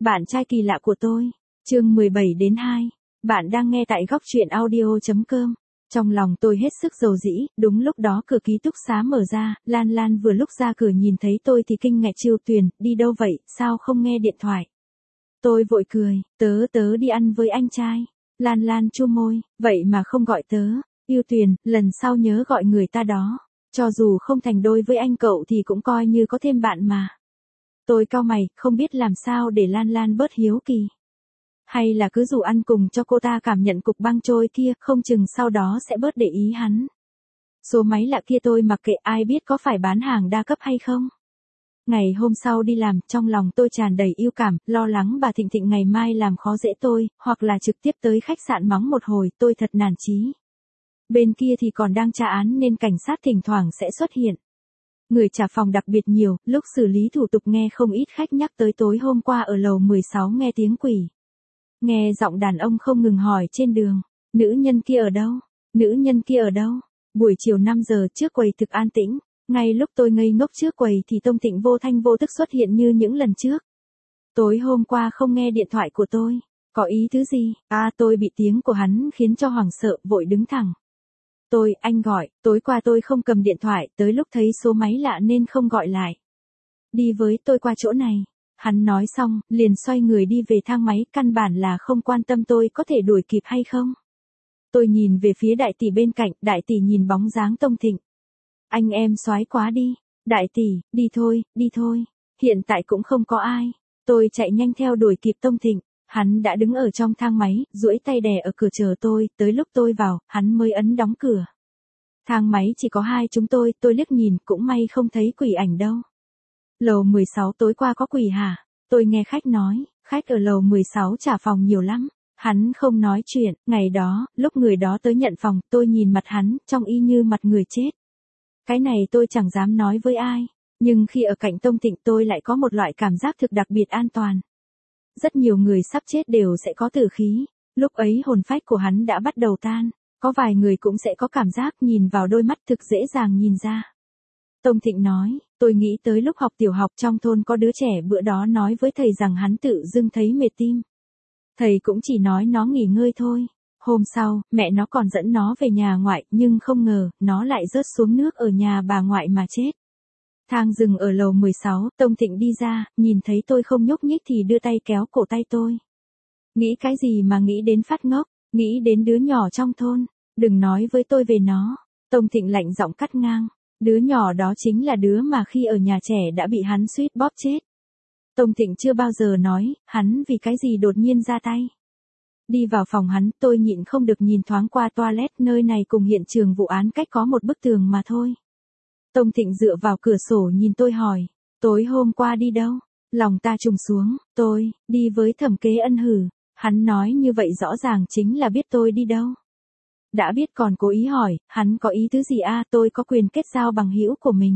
Bạn trai kỳ lạ của tôi. Chương 17-2. Bạn đang nghe tại góc truyện audio.com. Trong lòng tôi hết sức dầu dĩ, đúng lúc đó cửa ký túc xá mở ra, Lan Lan vừa lúc ra cửa nhìn thấy tôi thì kinh ngạc Chiêu Tuyền, đi đâu vậy, sao không nghe điện thoại? Tôi vội cười, tớ đi ăn với anh trai. Lan Lan chu môi, vậy mà không gọi tớ. Yêu Tuyền, lần sau nhớ gọi người ta đó. Cho dù không thành đôi với anh cậu thì cũng coi như có thêm bạn mà. Tôi cau mày, không biết làm sao để Lan Lan bớt hiếu kỳ. Hay là cứ rủ ăn cùng cho cô ta cảm nhận cục băng trôi kia, không chừng sau đó sẽ bớt để ý hắn. Số máy lạ kia tôi mặc kệ, ai biết có phải bán hàng đa cấp hay không. Ngày hôm sau đi làm, trong lòng tôi tràn đầy yêu cảm, lo lắng bà Thịnh Thịnh ngày mai làm khó dễ tôi, hoặc là trực tiếp tới khách sạn mắng một hồi, tôi thật nản chí. Bên kia thì còn đang tra án nên cảnh sát thỉnh thoảng sẽ xuất hiện. Người trả phòng đặc biệt nhiều, lúc xử lý thủ tục nghe không ít khách nhắc tới tối hôm qua ở lầu 16 nghe tiếng quỷ. Nghe giọng đàn ông không ngừng hỏi trên đường, nữ nhân kia ở đâu? Nữ nhân kia ở đâu? Buổi chiều 5 giờ trước quầy thực an tĩnh, ngay lúc tôi ngây ngốc trước quầy thì Tông Thịnh vô thanh vô tức xuất hiện như những lần trước. Tối hôm qua không nghe điện thoại của tôi, có ý thứ gì? Tôi bị tiếng của hắn khiến cho hoảng sợ, vội đứng thẳng. Anh gọi, tối qua tôi không cầm điện thoại, tới lúc thấy số máy lạ nên không gọi lại. Đi với tôi qua chỗ này. Hắn nói xong, liền xoay người đi về thang máy, căn bản là không quan tâm tôi có thể đuổi kịp hay không. Tôi nhìn về phía đại tỷ bên cạnh, đại tỷ nhìn bóng dáng Tông Thịnh. Anh em soái quá đi. Đại tỷ, đi thôi, hiện tại cũng không có ai. Tôi chạy nhanh theo đuổi kịp Tông Thịnh. Hắn đã đứng ở trong thang máy, duỗi tay đè ở cửa chờ tôi, tới lúc tôi vào, hắn mới ấn đóng cửa. Thang máy chỉ có hai chúng tôi liếc nhìn, cũng may không thấy quỷ ảnh đâu. Lầu 16 tối qua có quỷ hả? Tôi nghe khách nói, khách ở lầu 16 trả phòng nhiều lắm. Hắn không nói chuyện, ngày đó, lúc người đó tới nhận phòng, tôi nhìn mặt hắn, trông y như mặt người chết. Cái này tôi chẳng dám nói với ai, nhưng khi ở cạnh Tông Thịnh tôi lại có một loại cảm giác thực đặc biệt an toàn. Rất nhiều người sắp chết đều sẽ có tử khí, lúc ấy hồn phách của hắn đã bắt đầu tan, có vài người cũng sẽ có cảm giác nhìn vào đôi mắt thực dễ dàng nhìn ra. Tông Thịnh nói, tôi nghĩ tới lúc học tiểu học trong thôn có đứa trẻ bữa đó nói với thầy rằng hắn tự dưng thấy mệt tim. Thầy cũng chỉ nói nó nghỉ ngơi thôi. Hôm sau, mẹ nó còn dẫn nó về nhà ngoại, nhưng không ngờ, nó lại rớt xuống nước ở nhà bà ngoại mà chết. Thang dừng ở lầu 16, Tông Thịnh đi ra, nhìn thấy tôi không nhúc nhích thì đưa tay kéo cổ tay tôi. Nghĩ cái gì mà nghĩ đến phát ngốc, nghĩ đến đứa nhỏ trong thôn, đừng nói với tôi về nó. Tông Thịnh lạnh giọng cắt ngang, đứa nhỏ đó chính là đứa mà khi ở nhà trẻ đã bị hắn suýt bóp chết. Tông Thịnh chưa bao giờ nói, hắn vì cái gì đột nhiên ra tay. Đi vào phòng hắn, tôi nhịn không được nhìn thoáng qua toilet, nơi này cùng hiện trường vụ án cách có một bức tường mà thôi. Tông Thịnh dựa vào cửa sổ nhìn tôi hỏi, tối hôm qua đi đâu? Lòng ta trùng xuống, đi với Thẩm Kế Ân hử. Hắn nói như vậy rõ ràng chính là biết tôi đi đâu. Đã biết còn cố ý hỏi, hắn có ý tứ gì tôi có quyền kết giao bằng hữu của mình.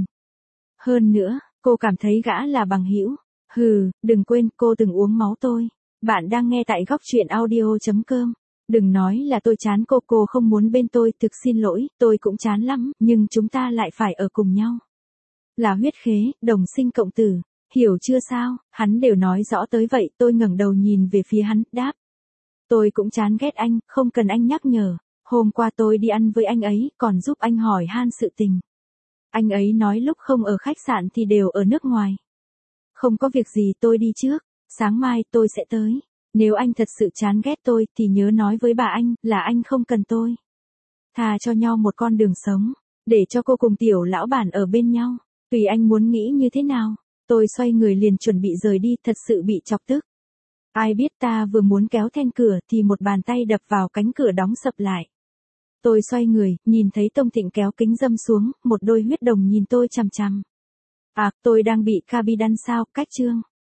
Hơn nữa, cô cảm thấy gã là bằng hữu. Đừng quên cô từng uống máu tôi. Bạn đang nghe tại góc truyện audio.com. Đừng nói là tôi chán cô không muốn bên tôi, thực xin lỗi, tôi cũng chán lắm, nhưng chúng ta lại phải ở cùng nhau. Là huyết khế, đồng sinh cộng tử, hiểu chưa sao, hắn đều nói rõ tới vậy, tôi ngẩng đầu nhìn về phía hắn, đáp. Tôi cũng chán ghét anh, không cần anh nhắc nhở, hôm qua tôi đi ăn với anh ấy, còn giúp anh hỏi han sự tình. Anh ấy nói lúc không ở khách sạn thì đều ở nước ngoài. Không có việc gì tôi đi trước, sáng mai tôi sẽ tới. Nếu anh thật sự chán ghét tôi thì nhớ nói với bà anh là anh không cần tôi. Thà cho nhau một con đường sống, để cho cô cùng tiểu lão bản ở bên nhau. Tùy anh muốn nghĩ như thế nào. Tôi xoay người liền chuẩn bị rời đi, thật sự bị chọc tức. Ai biết ta vừa muốn kéo then cửa thì một bàn tay đập vào cánh cửa đóng sập lại. Tôi xoay người, nhìn thấy Tông Thịnh kéo kính râm xuống, một đôi huyết đồng nhìn tôi chằm chằm. Tôi đang bị Cabidan sao, cách chương.